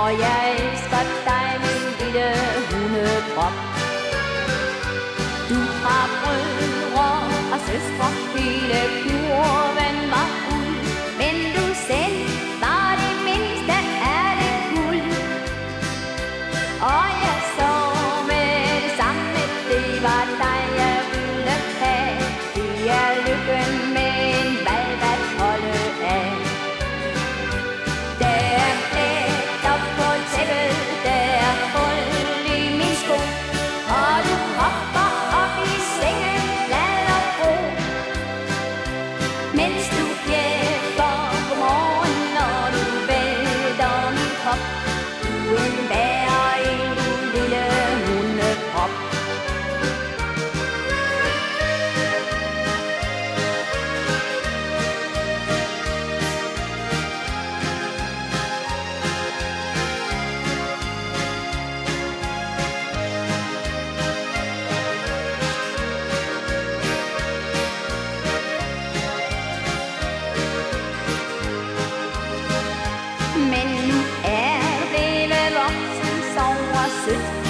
og jeg elsker dig, min lille hundekrop. Du har brødre og søstre, hele kurven var fuld, men du selv var det mindste af det guld. Og jeg så med det samme, det var dig, jeg ville have. Det er lykken med en valg at holde af. Der er pletter på tæppet, der er hul i min sko, og du hopper op i sengen, glad og ro, mens du hjælper på morgen, når du vælter min krop. Du undværer en lille hundekrop. Men nu er det vel voksen, sover sødt